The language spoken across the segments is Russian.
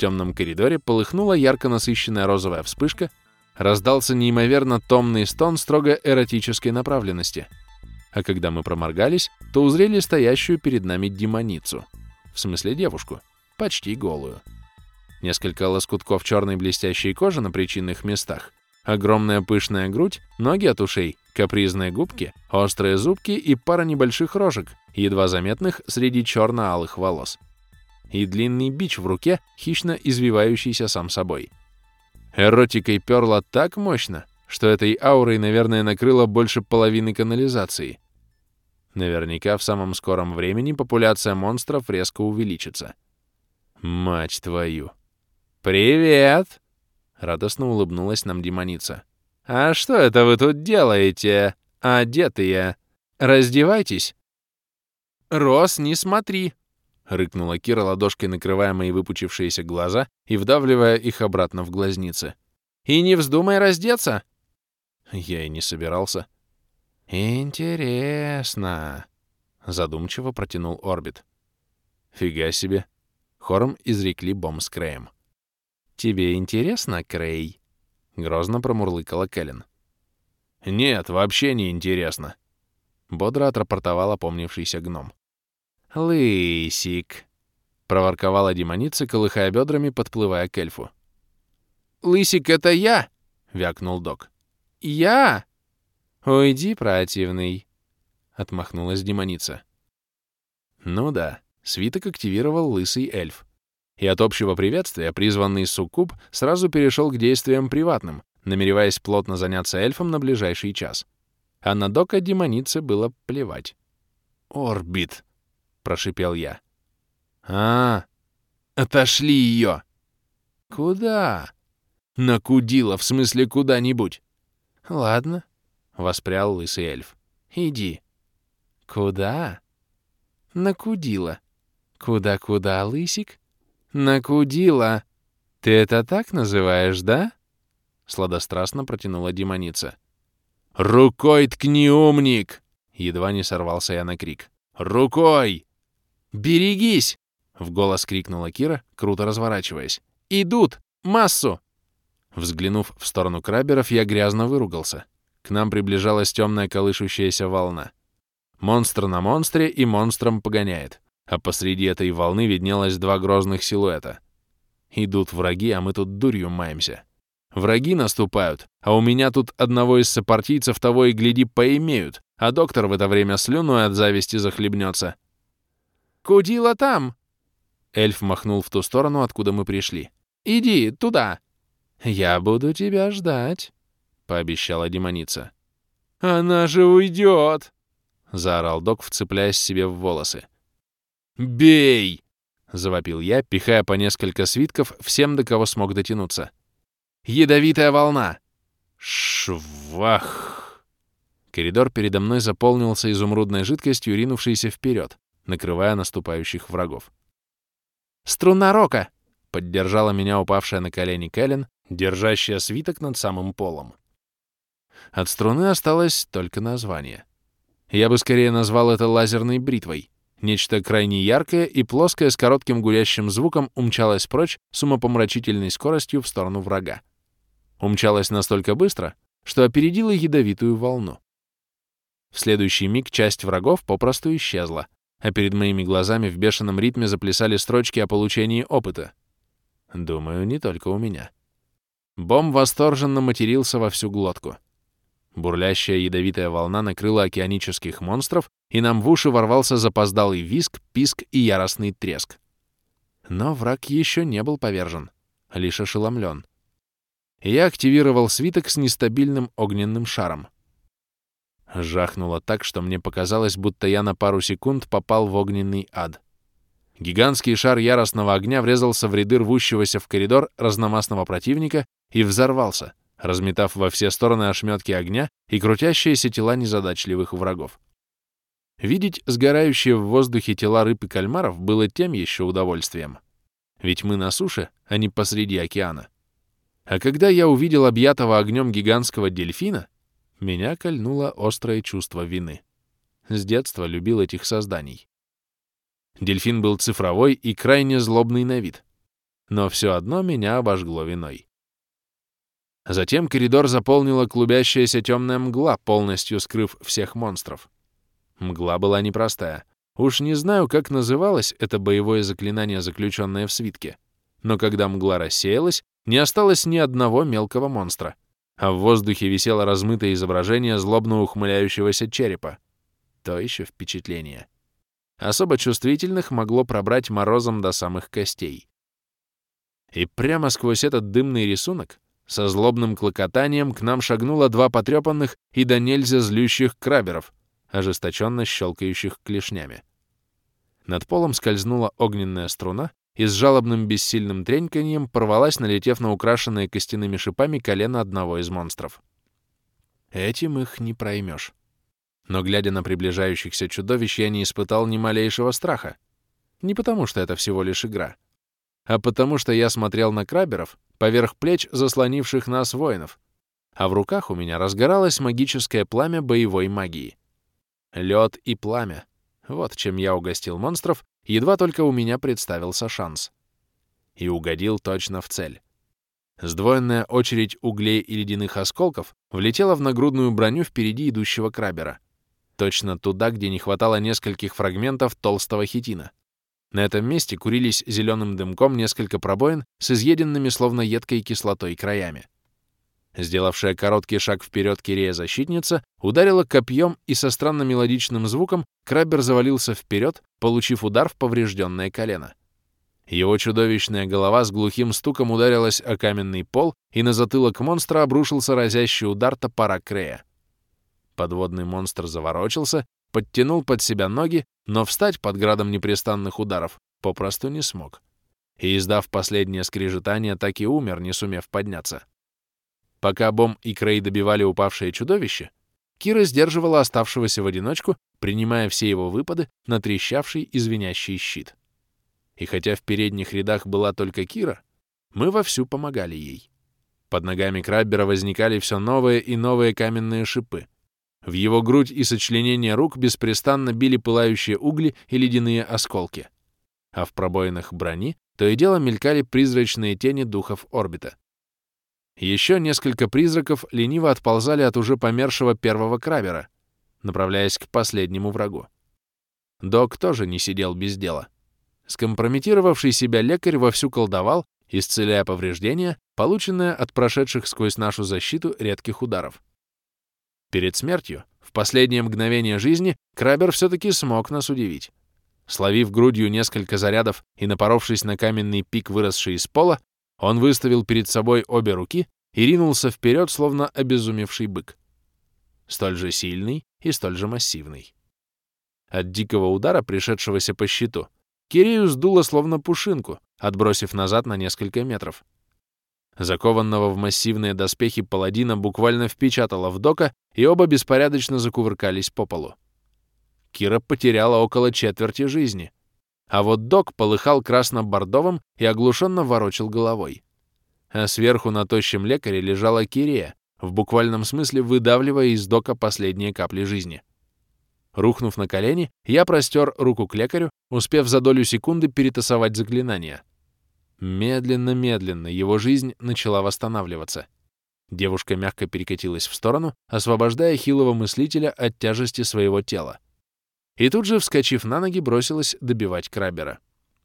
темном коридоре полыхнула ярко насыщенная розовая вспышка, раздался неимоверно томный стон строго эротической направленности. А когда мы проморгались, то узрели стоящую перед нами демоницу. В смысле девушку, почти голую. Несколько лоскутков черной блестящей кожи на причинных местах, огромная пышная грудь, ноги от ушей, капризные губки, острые зубки и пара небольших рожек, едва заметных среди черно-алых волос. И длинный бич в руке, хищно извивающийся сам собой. Эротикой перло так мощно, что этой аурой, наверное, накрыло больше половины канализации. Наверняка в самом скором времени популяция монстров резко увеличится. Мать твою! «Привет!» — радостно улыбнулась нам демоница. «А что это вы тут делаете, одетые? Раздевайтесь!» «Рос, не смотри!» — рыкнула Кира ладошкой, накрывая мои выпучившиеся глаза и вдавливая их обратно в глазницы. «И не вздумай раздеться!» Я и не собирался. «Интересно!» — задумчиво протянул Орбит. «Фига себе!» — хором изрекли Бом с Крэем. «Тебе интересно, Крей?» — грозно промурлыкала Кэлен. «Нет, вообще не интересно!» — бодро отрапортовал опомнившийся гном. «Лысик!» — проворковала демоница, колыхая бедрами, подплывая к эльфу. «Лысик — это я!» — вякнул док. «Я!» «Уйди, противный!» — отмахнулась демоница. Ну да, свиток активировал лысый эльф. И от общего приветствия призванный суккуб сразу перешел к действиям приватным, намереваясь плотно заняться эльфом на ближайший час. А на дока демонице было плевать. «Орбит!» — прошипел я. Отошли ее!» «Куда?» «Накудила, в смысле куда-нибудь». «Ладно», — воспрял лысый эльф. «Иди». «Куда?» «Накудила». «Куда-куда, лысик?» «Накудила! Ты это так называешь, да?» Сладострастно протянула демоница. «Рукой ткни, умник!» Едва не сорвался я на крик. «Рукой!» «Берегись!» — в голос крикнула Кира, круто разворачиваясь. «Идут! Массу!» Взглянув в сторону краберов, я грязно выругался. К нам приближалась темная колышущаяся волна. Монстр на монстре и монстром погоняет. А посреди этой волны виднелось два грозных силуэта. Идут враги, а мы тут дурью маемся. Враги наступают, а у меня тут одного из сопартийцев того и гляди поимеют, а доктор в это время слюной от зависти захлебнется. «Кудила там!» Эльф махнул в ту сторону, откуда мы пришли. «Иди туда!» «Я буду тебя ждать», — пообещала демоница. «Она же уйдет!» — заорал док, вцепляясь себе в волосы. «Бей!» — завопил я, пихая по несколько свитков всем, до кого смог дотянуться. «Ядовитая волна!» Швах! Коридор передо мной заполнился изумрудной жидкостью, ринувшейся вперед, накрывая наступающих врагов. «Струна рока!» — поддержала меня упавшая на колени Кэлен, держащая свиток над самым полом. От струны осталось только название. Я бы скорее назвал это лазерной бритвой. Нечто крайне яркое и плоское с коротким гудящим звуком умчалось прочь с умопомрачительной скоростью в сторону врага. Умчалось настолько быстро, что опередило ядовитую волну. В следующий миг часть врагов попросту исчезла, а перед моими глазами в бешеном ритме заплясали строчки о получении опыта. Думаю, не только у меня. Бом восторженно матерился во всю глотку. Бурлящая ядовитая волна накрыла океанических монстров, и нам в уши ворвался запоздалый визг, писк и яростный треск. Но враг еще не был повержен, лишь ошеломлен. Я активировал свиток с нестабильным огненным шаром. Жахнуло так, что мне показалось, будто я на пару секунд попал в огненный ад. Гигантский шар яростного огня врезался в ряды рвущегося в коридор разномастного противника и взорвался, разметав во все стороны ошметки огня и крутящиеся тела незадачливых врагов. Видеть сгорающие в воздухе тела рыб и кальмаров было тем еще удовольствием. Ведь мы на суше, а не посреди океана. А когда я увидел объятого огнем гигантского дельфина, меня кольнуло острое чувство вины. С детства любил этих созданий. Дельфин был цифровой и крайне злобный на вид. но все одно меня обожгло виной. Затем коридор заполнила клубящаяся темная мгла, полностью скрыв всех монстров. Мгла была непростая. Уж не знаю, как называлось это боевое заклинание, заключенное в свитке, но когда мгла рассеялась, не осталось ни одного мелкого монстра, а в воздухе висело размытое изображение злобно ухмыляющегося черепа. То еще впечатление. Особо чувствительных могло пробрать морозом до самых костей. И прямо сквозь этот дымный рисунок со злобным клокотанием к нам шагнуло два потрепанных и до нельзя злющих краберов, ожесточенно щелкающих клешнями. Над полом скользнула огненная струна и с жалобным бессильным треньканьем порвалась, налетев на украшенное костяными шипами колено одного из монстров. Этим их не проймешь. Но, глядя на приближающихся чудовищ, я не испытал ни малейшего страха. Не потому, что это всего лишь игра, а потому, что я смотрел на краберов поверх плеч заслонивших нас воинов, а в руках у меня разгоралось магическое пламя боевой магии. Лед и пламя. Вот чем я угостил монстров, едва только у меня представился шанс. И угодил точно в цель. Сдвоенная очередь углей и ледяных осколков влетела в нагрудную броню впереди идущего крабера. Точно туда, где не хватало нескольких фрагментов толстого хитина. На этом месте курились зеленым дымком несколько пробоин с изъеденными словно едкой кислотой краями. Сделавшая короткий шаг вперед Кирея-защитница ударила копьем, и со странно мелодичным звуком крабер завалился вперед, получив удар в поврежденное колено. Его чудовищная голова с глухим стуком ударилась о каменный пол, и на затылок монстра обрушился разящий удар топора Крея. Подводный монстр заворочился, подтянул под себя ноги, но встать под градом непрестанных ударов попросту не смог. И, издав последнее скрежетание, так и умер, не сумев подняться. Пока Бом и Крей добивали упавшее чудовище, Кира сдерживала оставшегося в одиночку, принимая все его выпады на трещавший и звенящий щит. И хотя в передних рядах была только Кира, мы вовсю помогали ей. Под ногами краббера возникали все новые и новые каменные шипы. В его грудь и сочленения рук беспрестанно били пылающие угли и ледяные осколки. А в пробоинах брони то и дело мелькали призрачные тени духов орбита. Еще несколько призраков лениво отползали от уже помершего первого краббера, направляясь к последнему врагу. Док тоже не сидел без дела. Скомпрометировавший себя лекарь вовсю колдовал, исцеляя повреждения, полученные от прошедших сквозь нашу защиту редких ударов. Перед смертью, в последнее мгновение жизни, краббер все-таки смог нас удивить. Словив грудью несколько зарядов и напоровшись на каменный пик, выросший из пола, он выставил перед собой обе руки и ринулся вперед, словно обезумевший бык. Столь же сильный и столь же массивный. От дикого удара, пришедшегося по щиту, Кирею сдуло словно пушинку, отбросив назад на несколько метров. Закованного в массивные доспехи паладина буквально впечатало в Дока, и оба беспорядочно закувыркались по полу. Кира потеряла около четверти жизни, а вот Док полыхал красно-бордовым и оглушенно ворочил головой. А сверху на тощем лекаре лежала Кирея, в буквальном смысле выдавливая из Дока последние капли жизни. Рухнув на колени, я простер руку к лекарю, успев за долю секунды перетасовать заклинание. Медленно-медленно его жизнь начала восстанавливаться. Девушка мягко перекатилась в сторону, освобождая хилого мыслителя от тяжести своего тела. И тут же, вскочив на ноги, бросилась добивать краббера.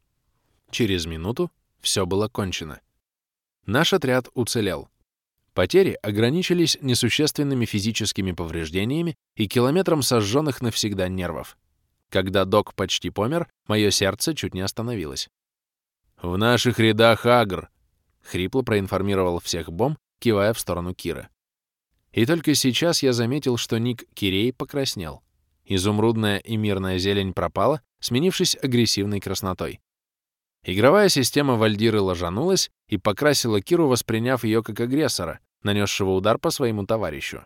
Через минуту все было кончено. Наш отряд уцелел. Потери ограничились несущественными физическими повреждениями и километром сожженных навсегда нервов. Когда Док почти помер, мое сердце чуть не остановилось. «В наших рядах Агр!» — хрипло проинформировал всех Бом, кивая в сторону Кира. И только сейчас я заметил, что ник Кирей покраснел. Изумрудная и мирная зелень пропала, сменившись агрессивной краснотой. Игровая система Вальдиры ложанулась и покрасила Киру, восприняв ее как агрессора, нанесшего удар по своему товарищу.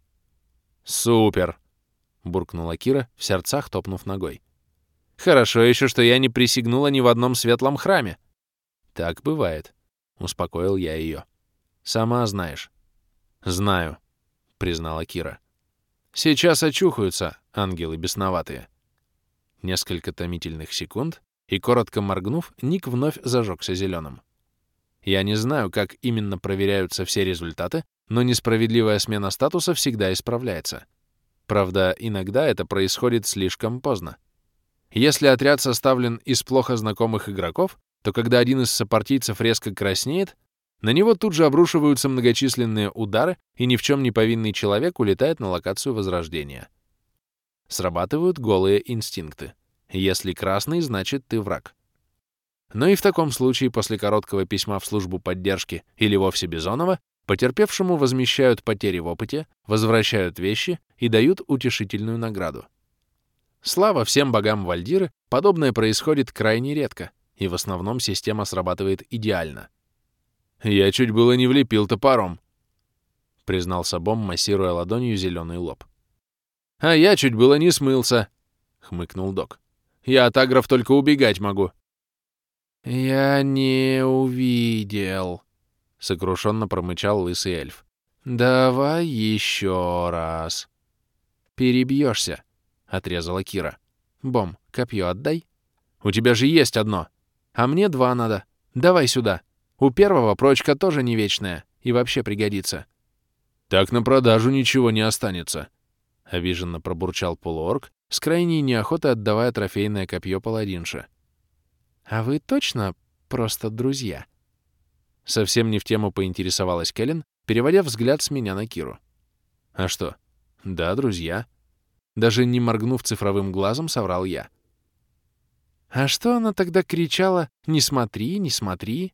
«Супер!» — буркнула Кира, в сердцах топнув ногой. «Хорошо еще, что я не присягнула ни в одном светлом храме». «Так бывает», — успокоил я ее. «Сама знаешь». «Знаю», — признала Кира. «Сейчас очухаются, ангелы бесноватые». Несколько томительных секунд, и, коротко моргнув, ник вновь зажегся зеленым. Я не знаю, как именно проверяются все результаты, но несправедливая смена статуса всегда исправляется. Правда, иногда это происходит слишком поздно. Если отряд составлен из плохо знакомых игроков, то когда один из сопартийцев резко краснеет, на него тут же обрушиваются многочисленные удары, и ни в чем не повинный человек улетает на локацию Возрождения. Срабатывают голые инстинкты. Если красный, значит ты враг. Но и в таком случае после короткого письма в службу поддержки или вовсе Бизонова потерпевшему возмещают потери в опыте, возвращают вещи и дают утешительную награду. Слава всем богам Вальдиры, подобное происходит крайне редко, и в основном система срабатывает идеально. «Я чуть было не влепил топором», — признался Бом, массируя ладонью зеленый лоб. «А я чуть было не смылся», — хмыкнул Док. «Я от агров только убегать могу». «Я не увидел», — сокрушенно промычал лысый эльф. «Давай еще раз». «Перебьешься», — отрезала Кира. «Бом, копье отдай». «У тебя же есть одно». «А мне 2 надо. Давай сюда. У первого прочка тоже не вечная и вообще пригодится». «Так на продажу ничего не останется», — обиженно пробурчал полуорк, с крайней неохотой отдавая трофейное копье паладинше. «А вы точно просто друзья?» Совсем не в тему поинтересовалась Кэлен, переводя взгляд с меня на Киру. «А что? Да, друзья». Даже не моргнув цифровым глазом, соврал я. «А что она тогда кричала «не смотри, не смотри»?»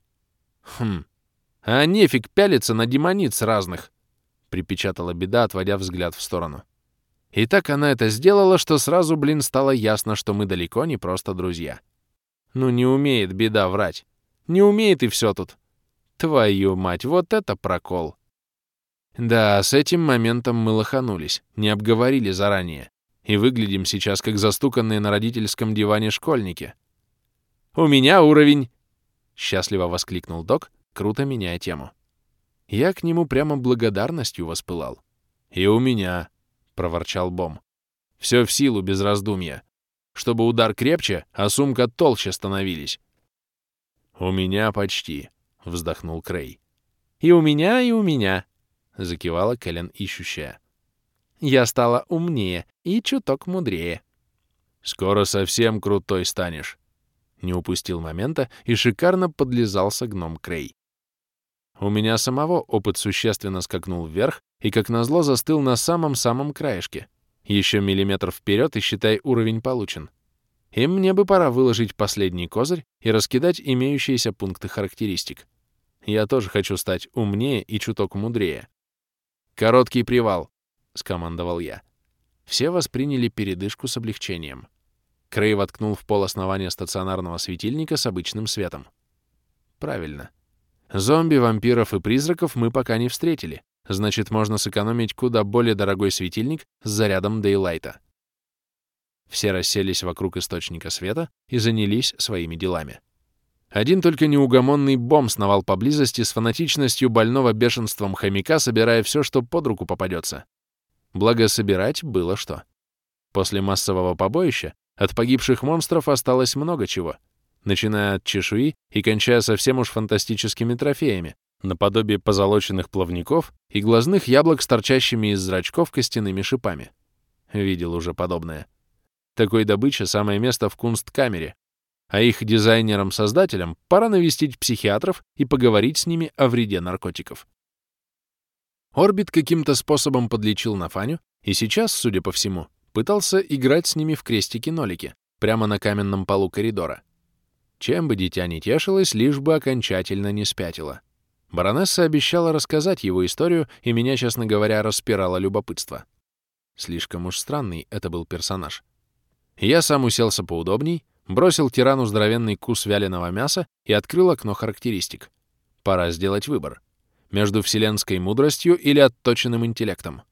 «А нефиг пялиться на демониц разных!» — припечатала беда, отводя взгляд в сторону. И так она это сделала, что сразу, стало ясно, что мы далеко не просто друзья. Ну не умеет беда врать. Не умеет и все тут. Твою мать, вот это прокол. Да, с этим моментом мы лоханулись, не обговорили заранее. И выглядим сейчас как застуканные на родительском диване школьники. «У меня уровень!» — счастливо воскликнул Док, круто меняя тему. Я к нему прямо благодарностью воспылал. «И у меня!» — проворчал Бом. «Все в силу, без раздумья. Чтобы удар крепче, а сумка толще становились». «У меня почти», — вздохнул Крей. «И у меня», — закивала Кэлен ищущая. «Я стала умнее и чуток мудрее». «Скоро совсем крутой станешь», — не упустил момента и шикарно подлизался гном Крей. У меня самого опыт существенно скакнул вверх и, как назло, застыл на самом-самом краешке. Еще миллиметр вперед и, считай, уровень получен. И мне бы пора выложить последний козырь и раскидать имеющиеся пункты характеристик. Я тоже хочу стать умнее и чуток мудрее. «Короткий привал», — скомандовал я. Все восприняли передышку с облегчением. Крей воткнул в пол основания стационарного светильника с обычным светом. Правильно. Зомби, вампиров и призраков мы пока не встретили, значит, можно сэкономить куда более дорогой светильник с зарядом дейлайта. Все расселись вокруг источника света и занялись своими делами. Один только неугомонный Бом сновал поблизости с фанатичностью больного бешенством хомяка, собирая все, что под руку попадется. Благо, собирать было что. После массового побоища от погибших монстров осталось много чего, начиная от чешуи и кончая совсем уж фантастическими трофеями, наподобие позолоченных плавников и глазных яблок с торчащими из зрачков костяными шипами. Видел уже подобное. Такой добыче самое место в кунсткамере, а их дизайнерам-создателям пора навестить психиатров и поговорить с ними о вреде наркотиков. Орбит каким-то способом подлечил Нафаню и сейчас, судя по всему, пытался играть с ними в крестики-нолики прямо на каменном полу коридора. Чем бы дитя не тешилось, лишь бы окончательно не спятило. Баронесса обещала рассказать его историю, и меня, честно говоря, распирало любопытство. Слишком уж странный это был персонаж. Я сам уселся поудобней, бросил тирану здоровенный кус вяленого мяса и открыл окно характеристик. Пора сделать выбор. Между вселенской мудростью или отточенным интеллектом.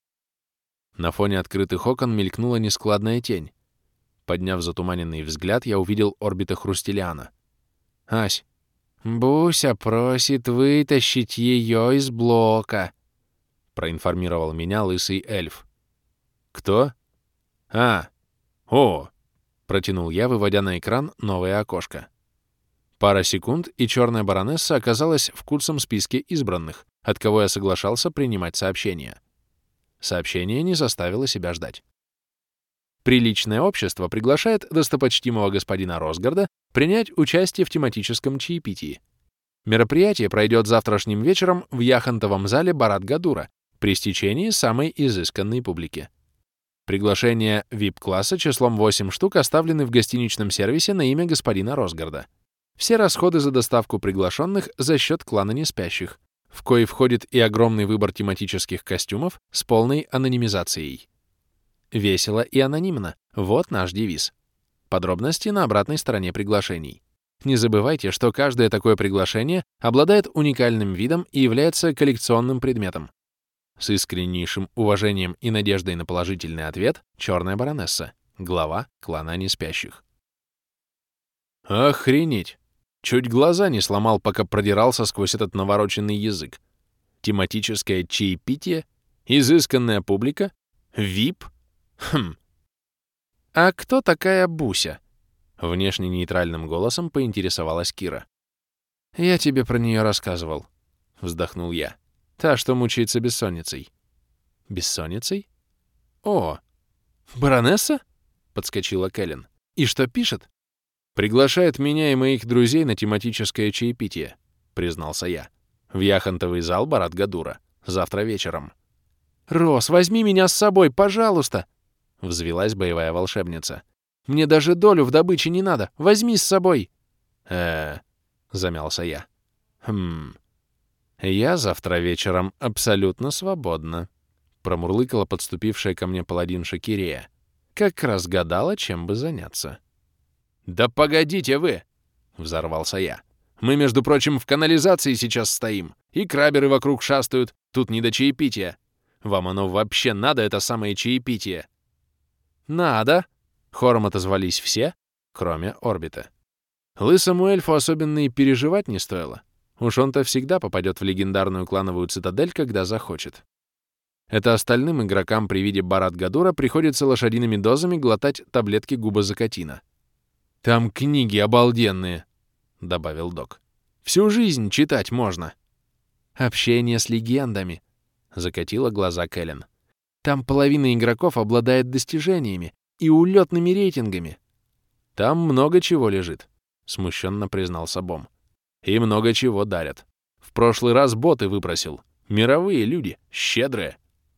На фоне открытых окон мелькнула нескладная тень. Подняв затуманенный взгляд, я увидел орбита Хрустелиана. «Ась, Буся просит вытащить ее из блока», — проинформировал меня лысый эльф. «Кто?» «О!» — протянул я, выводя на экран новое окошко. Пара секунд, и черная баронесса оказалась в курсом списке избранных, от кого я соглашался принимать сообщения. Сообщение не заставило себя ждать. Приличное общество приглашает достопочтимого господина Росгарда принять участие в тематическом чаепитии. Мероприятие пройдет завтрашним вечером в яхонтовом зале Барат-Гадура при стечении самой изысканной публики. Приглашения VIP-класса числом 8 штук оставлены в гостиничном сервисе на имя господина Росгарда. Все расходы за доставку приглашенных за счет клана Неспящих, в кои входит и огромный выбор тематических костюмов с полной анонимизацией. Весело и анонимно — вот наш девиз. Подробности на обратной стороне приглашений. Не забывайте, что каждое такое приглашение обладает уникальным видом и является коллекционным предметом. С искреннейшим уважением и надеждой на положительный ответ, Черная баронесса, глава клана Неспящих. Охренеть! Чуть глаза не сломал, пока продирался сквозь этот навороченный язык. Тематическое чаепитие, изысканная публика, VIP. «А кто такая Буся?» Внешне нейтральным голосом поинтересовалась Кира. «Я тебе про нее рассказывал», — вздохнул я. «Та, что мучается бессонницей». «Бессонницей? О, баронесса?» — подскочила Кэлен. «И что пишет?» «Приглашает меня и моих друзей на тематическое чаепитие», — признался я. «В яхонтовый зал Барат-Гадура. Завтра вечером». «Рос, возьми меня с собой, пожалуйста!» — взвилась боевая волшебница. «Мне даже долю в добыче не надо. Возьми с собой!» Замялся я. «Я завтра вечером абсолютно свободна», — промурлыкала подступившая ко мне паладинша Кирея. «Как раз гадала, чем бы заняться». «Да погодите вы!» — взорвался я. «Мы, между прочим, в канализации сейчас стоим, и краберы вокруг шастают, тут не до чаепития. Вам оно вообще надо, это самое чаепитие?» «Надо!» — хором отозвались все, кроме Орбита. Лысому эльфу особенно и переживать не стоило. Уж он-то всегда попадет в легендарную клановую цитадель, когда захочет. Это остальным игрокам при виде Барат-Гадура приходится лошадиными дозами глотать таблетки губозакатина. «Там книги обалденные», — добавил док. «Всю жизнь читать можно». «Общение с легендами», — закатила глаза Кэлен. «Там половина игроков обладает достижениями и улетными рейтингами». «Там много чего лежит», — смущенно признался Бом. «И много чего дарят. В прошлый раз боты выпросил. Мировые люди, щедрые».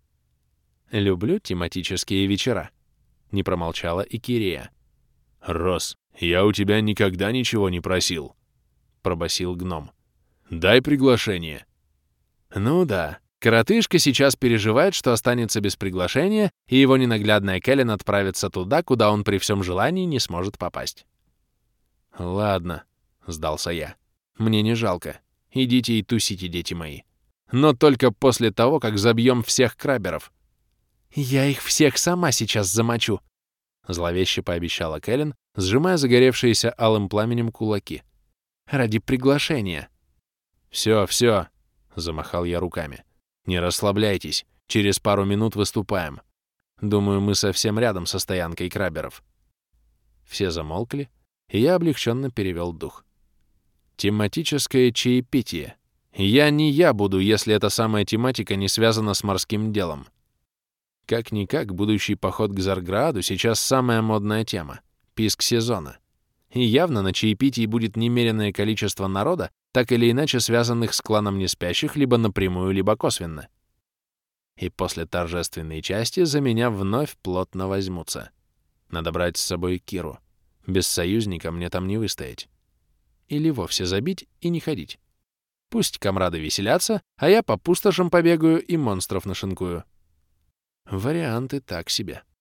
«Люблю тематические вечера», — не промолчала и Кирея. «Рос, я у тебя никогда ничего не просил», — пробасил гном. «Дай приглашение». «Ну да, коротышка сейчас переживает, что останется без приглашения, и его ненаглядная Кэлен отправится туда, куда он при всем желании не сможет попасть». «Ладно», — сдался я. «Мне не жалко. Идите и тусите, дети мои. Но только после того, как забьем всех краберов». «Я их всех сама сейчас замочу», — зловеще пообещала Кэлен, сжимая загоревшиеся алым пламенем кулаки. «Ради приглашения». «Всё, всё», — замахал я руками. «Не расслабляйтесь. Через пару минут выступаем. Думаю, мы совсем рядом со стоянкой краберов». Все замолкли, и я облегченно перевел дух. Тематическое чаепитие. Я не я буду, если эта самая тематика не связана с морским делом. Как-никак, будущий поход к Зарграаду сейчас самая модная тема — писк сезона. И явно на чаепитии будет немеренное количество народа, так или иначе связанных с кланом Неспящих либо напрямую, либо косвенно. И после торжественной части за меня вновь плотно возьмутся. Надо брать с собой Киру. Без союзника мне там не выстоять. Или вовсе забить и не ходить. Пусть комрады веселятся, а я по пустошам побегаю и монстров нашинкую. Варианты так себе.